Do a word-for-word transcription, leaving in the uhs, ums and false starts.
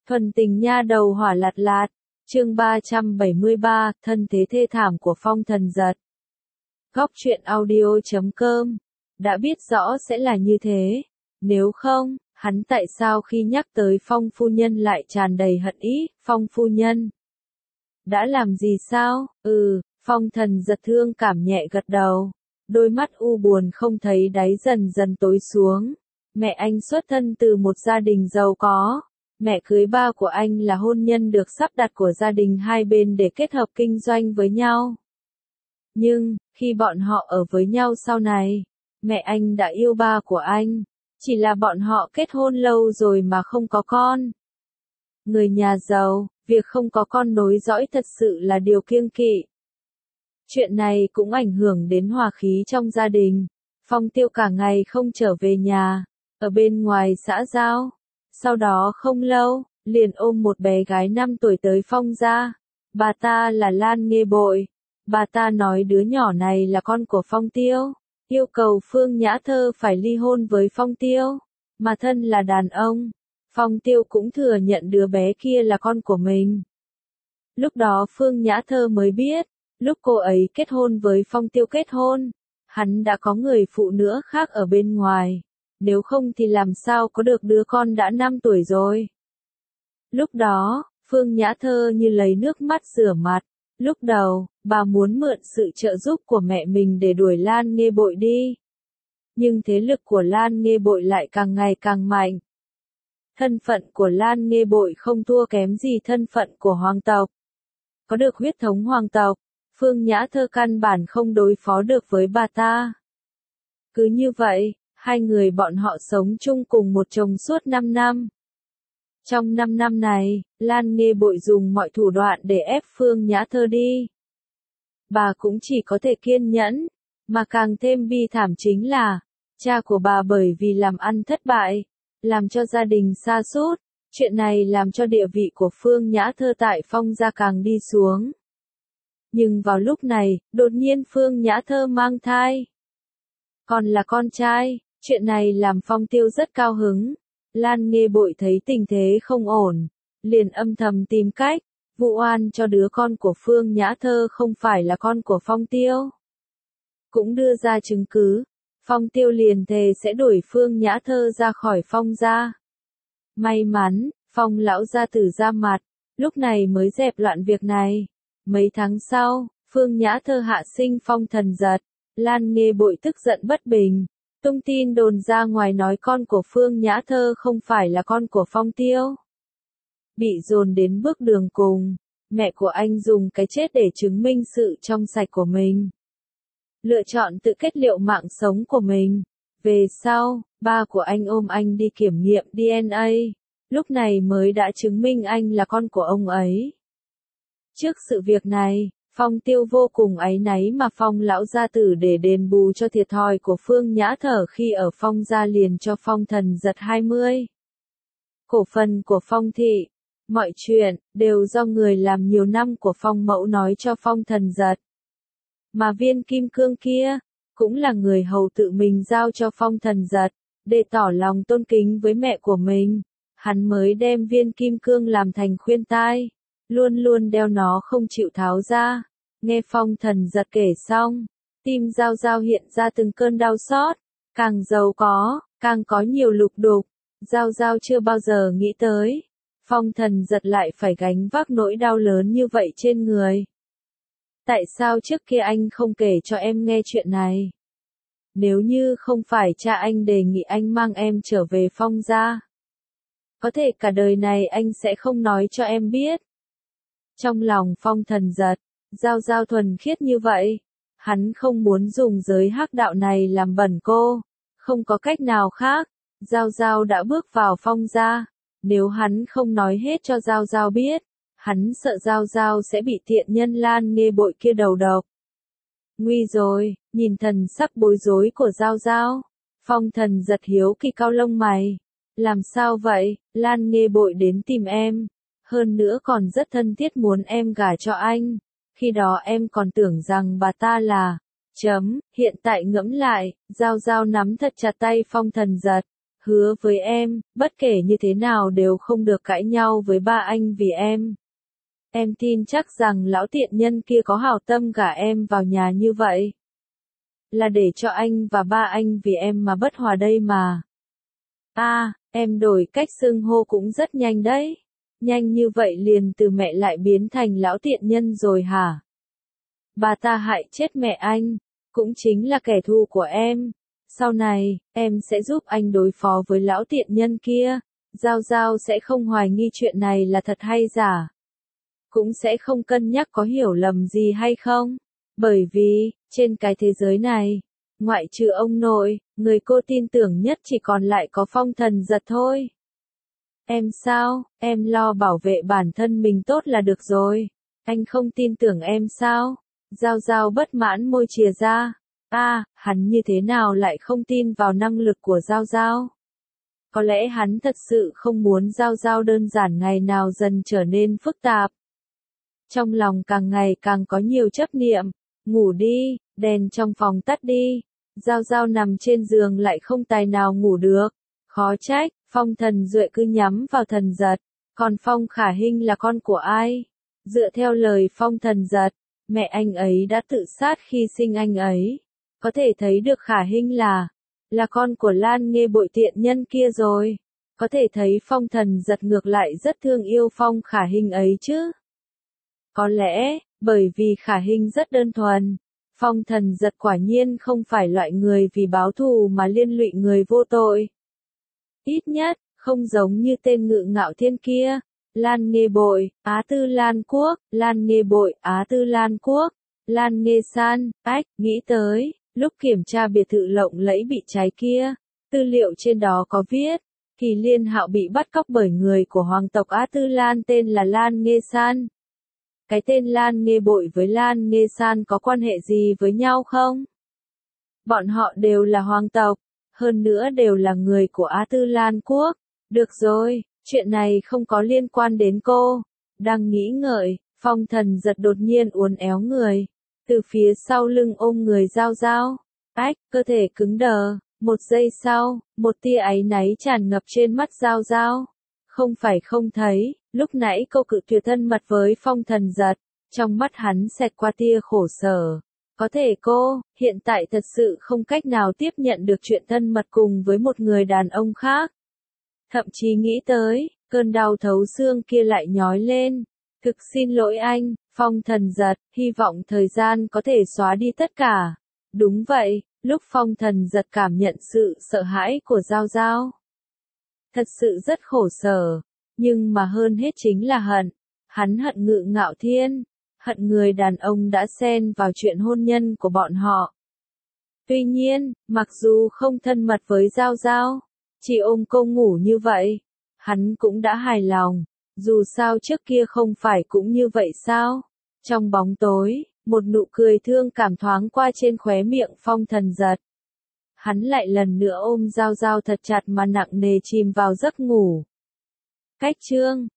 Thuần tình nha đầu hỏa lạt lạt, chương ba trăm bảy mươi ba, thân thế thê thảm của Phong Thần Giật. Góc truyện audio chấm com, đã biết rõ sẽ là như thế, nếu không, hắn tại sao khi nhắc tới Phong phu nhân lại tràn đầy hận ý, Phong phu nhân đã làm gì sao? Ừ, Phong Thần Giật thương cảm nhẹ gật đầu, đôi mắt u buồn không thấy đáy dần dần tối xuống. Mẹ anh xuất thân từ một gia đình giàu có. Mẹ cưới ba của anh là hôn nhân được sắp đặt của gia đình hai bên để kết hợp kinh doanh với nhau. Nhưng, khi bọn họ ở với nhau sau này, mẹ anh đã yêu ba của anh, chỉ là bọn họ kết hôn lâu rồi mà không có con. Người nhà giàu, việc không có con nối dõi thật sự là điều kiêng kỵ. Chuyện này cũng ảnh hưởng đến hòa khí trong gia đình. Phong Tiêu cả ngày không trở về nhà, ở bên ngoài xã giao. Sau đó không lâu, liền ôm một bé gái năm tuổi tới Phong gia. Bà ta là Lan Nghê Bội. Bà ta nói đứa nhỏ này là con của Phong Tiêu, yêu cầu Phương Nhã Thơ phải ly hôn với Phong Tiêu. Mà thân là đàn ông, Phong Tiêu cũng thừa nhận đứa bé kia là con của mình. Lúc đó Phương Nhã Thơ mới biết, lúc cô ấy kết hôn với Phong Tiêu kết hôn, hắn đã có người phụ nữ khác ở bên ngoài. Nếu không thì làm sao có được đứa con đã năm tuổi rồi. Lúc đó, Phương Nhã Thơ như lấy nước mắt rửa mặt. Lúc đầu, bà muốn mượn sự trợ giúp của mẹ mình để đuổi Lan Nghê Bội đi. Nhưng thế lực của Lan Nghê Bội lại càng ngày càng mạnh. Thân phận của Lan Nghê Bội không thua kém gì thân phận của hoàng tộc. Có được huyết thống hoàng tộc, Phương Nhã Thơ căn bản không đối phó được với bà ta. Cứ như vậy, hai người bọn họ sống chung cùng một chồng suốt năm năm. Trong năm năm này, Lan Nghê Bội dùng mọi thủ đoạn để ép Phương Nhã Thơ đi. Bà cũng chỉ có thể kiên nhẫn, mà càng thêm bi thảm chính là, cha của bà bởi vì làm ăn thất bại, làm cho gia đình sa sút, chuyện này làm cho địa vị của Phương Nhã Thơ tại Phong gia càng đi xuống. Nhưng vào lúc này, đột nhiên Phương Nhã Thơ mang thai. Còn là con trai. Chuyện này làm Phong Tiêu rất cao hứng. Lan Nghê Bội thấy tình thế không ổn, liền âm thầm tìm cách vu oan cho đứa con của Phương Nhã Thơ không phải là con của Phong Tiêu. Cũng đưa ra chứng cứ, Phong Tiêu liền thề sẽ đuổi Phương Nhã Thơ ra khỏi Phong gia. May mắn, Phong lão gia tử ra mặt, lúc này mới dẹp loạn việc này. Mấy tháng sau, Phương Nhã Thơ hạ sinh Phong Thần Giật, Lan Nghê Bội tức giận bất bình. Tung tin đồn ra ngoài nói con của Phương Nhã Thơ không phải là con của Phong Tiêu. Bị dồn đến bước đường cùng, mẹ của anh dùng cái chết để chứng minh sự trong sạch của mình. Lựa chọn tự kết liễu mạng sống của mình. Về sau, ba của anh ôm anh đi kiểm nghiệm đê en a, lúc này mới đã chứng minh anh là con của ông ấy. Trước sự việc này, Phong Tiêu vô cùng áy náy mà Phong lão gia tử để đền bù cho thiệt thòi của Phương Nhã Thơ khi ở Phong gia liền cho Phong Thần Giật hai mươi cổ phần của Phong thị. Mọi chuyện đều do người làm nhiều năm của Phong mẫu nói cho Phong Thần Giật. Mà viên kim cương kia, cũng là người hầu tự mình giao cho Phong Thần Giật, để tỏ lòng tôn kính với mẹ của mình. Hắn mới đem viên kim cương làm thành khuyên tai, luôn luôn đeo nó không chịu tháo ra. Nghe Phong Thần Giật kể xong, tim Giao Giao hiện ra từng cơn đau xót. Càng giàu có, càng có nhiều lục đục. Giao Giao chưa bao giờ nghĩ tới, Phong Thần Giật lại phải gánh vác nỗi đau lớn như vậy trên người. Tại sao trước kia anh không kể cho em nghe chuyện này? Nếu như không phải cha anh đề nghị anh mang em trở về Phong gia, có thể cả đời này anh sẽ không nói cho em biết. Trong lòng Phong Thần Giật, Giao Giao thuần khiết như vậy, hắn không muốn dùng giới hắc đạo này làm bẩn cô. Không có cách nào khác, Giao Giao đã bước vào Phong gia. Nếu hắn không nói hết cho Giao Giao biết, hắn sợ Giao Giao sẽ bị tiện nhân Lan Nghê Bội kia đầu độc. Nguy rồi, nhìn thần sắc bối rối của Giao Giao, Phong Thần Giật hiếu kỳ cau lông mày. Làm sao vậy, Lan Nghê Bội đến tìm em, hơn nữa còn rất thân thiết muốn em gả cho anh. Khi đó em còn tưởng rằng bà ta là... Chấm, hiện tại ngẫm lại, Giao Giao nắm thật chặt tay Phong Thần Giật. hứa với em, bất kể như thế nào đều không được cãi nhau với ba anh vì em. Em tin chắc rằng lão tiện nhân kia có hảo tâm gả em vào nhà như vậy. Là để cho anh và ba anh vì em mà bất hòa đây mà. A, à, em đổi cách xưng hô cũng rất nhanh đấy. Nhanh như vậy liền từ mẹ lại biến thành lão tiện nhân rồi hả? Bà ta hại chết mẹ anh, cũng chính là kẻ thù của em. Sau này, em sẽ giúp anh đối phó với lão tiện nhân kia. Giao Giao sẽ không hoài nghi chuyện này là thật hay giả. Cũng sẽ không cân nhắc có hiểu lầm gì hay không. Bởi vì, trên cái thế giới này, ngoại trừ ông nội, người cô tin tưởng nhất chỉ còn lại có Phong Thần Giật thôi. Em sao, em lo bảo vệ bản thân mình tốt là được rồi. Anh không tin tưởng em sao? Giao Giao bất mãn môi chìa ra. A, à, hắn như thế nào lại không tin vào năng lực của Giao Giao? Có lẽ hắn thật sự không muốn Giao Giao đơn giản ngày nào dần trở nên phức tạp. Trong lòng càng ngày càng có nhiều chấp niệm. Ngủ đi, đèn trong phòng tắt đi. Giao Giao nằm trên giường lại không tài nào ngủ được. Khó trách, Phong Thần Duệ cứ nhắm vào Thần Giật. Còn Phong Khả Hinh là con của ai? Dựa theo lời Phong Thần Giật, mẹ anh ấy đã tự sát khi sinh anh ấy. Có thể thấy được Khả Hinh là, là con của Lan Nghê Bội tiện nhân kia rồi. Có thể thấy Phong Thần Giật ngược lại rất thương yêu Phong Khả Hinh ấy chứ. Có lẽ, bởi vì Khả Hinh rất đơn thuần, Phong Thần Giật quả nhiên không phải loại người vì báo thù mà liên lụy người vô tội. Ít nhất, không giống như tên Ngự Ngạo Thiên kia. Lan Nghê Bội, Á Tư Lan Quốc, Lan Nghê Bội, Á Tư Lan Quốc, Lan Nghê San, ách, nghĩ tới, lúc kiểm tra biệt thự lộng lẫy bị cháy kia, tư liệu trên đó có viết, Kỳ Liên Hạo bị bắt cóc bởi người của hoàng tộc Á Tư Lan tên là Lan Nghê San. Cái tên Lan Nghê Bội với Lan Nghê San có quan hệ gì với nhau không? Bọn họ đều là hoàng tộc, hơn nữa đều là người của Á Tư Lan Quốc. Được rồi, chuyện này không có liên quan đến cô. Đang nghĩ ngợi, Phong Thần Giật đột nhiên uốn éo người. Từ phía sau lưng ôm người Giao Giao. Ách, cơ thể cứng đờ. Một giây sau, một tia áy náy tràn ngập trên mắt Giao Giao. Không phải không thấy, lúc nãy cô cự tuyệt thân mật với Phong Thần Giật. Trong mắt hắn xẹt qua tia khổ sở. Có thể cô, hiện tại thật sự không cách nào tiếp nhận được chuyện thân mật cùng với một người đàn ông khác. Thậm chí nghĩ tới, cơn đau thấu xương kia lại nhói lên. Thực xin lỗi anh, Phong Thần Giật, hy vọng thời gian có thể xóa đi tất cả. Đúng vậy, lúc Phong Thần Giật cảm nhận sự sợ hãi của Giao Giao. Thật sự rất khổ sở, nhưng mà hơn hết chính là hận. Hắn hận Ngự Ngạo Thiên, hận người đàn ông đã xen vào chuyện hôn nhân của bọn họ. Tuy nhiên, mặc dù không thân mật với Giao Giao, chỉ ôm cô ngủ như vậy, hắn cũng đã hài lòng. Dù sao trước kia không phải cũng như vậy sao? Trong bóng tối, một nụ cười thương cảm thoáng qua trên khóe miệng Phong Thần Giật. Hắn lại lần nữa ôm Giao Giao thật chặt mà nặng nề chìm vào giấc ngủ. Cách chương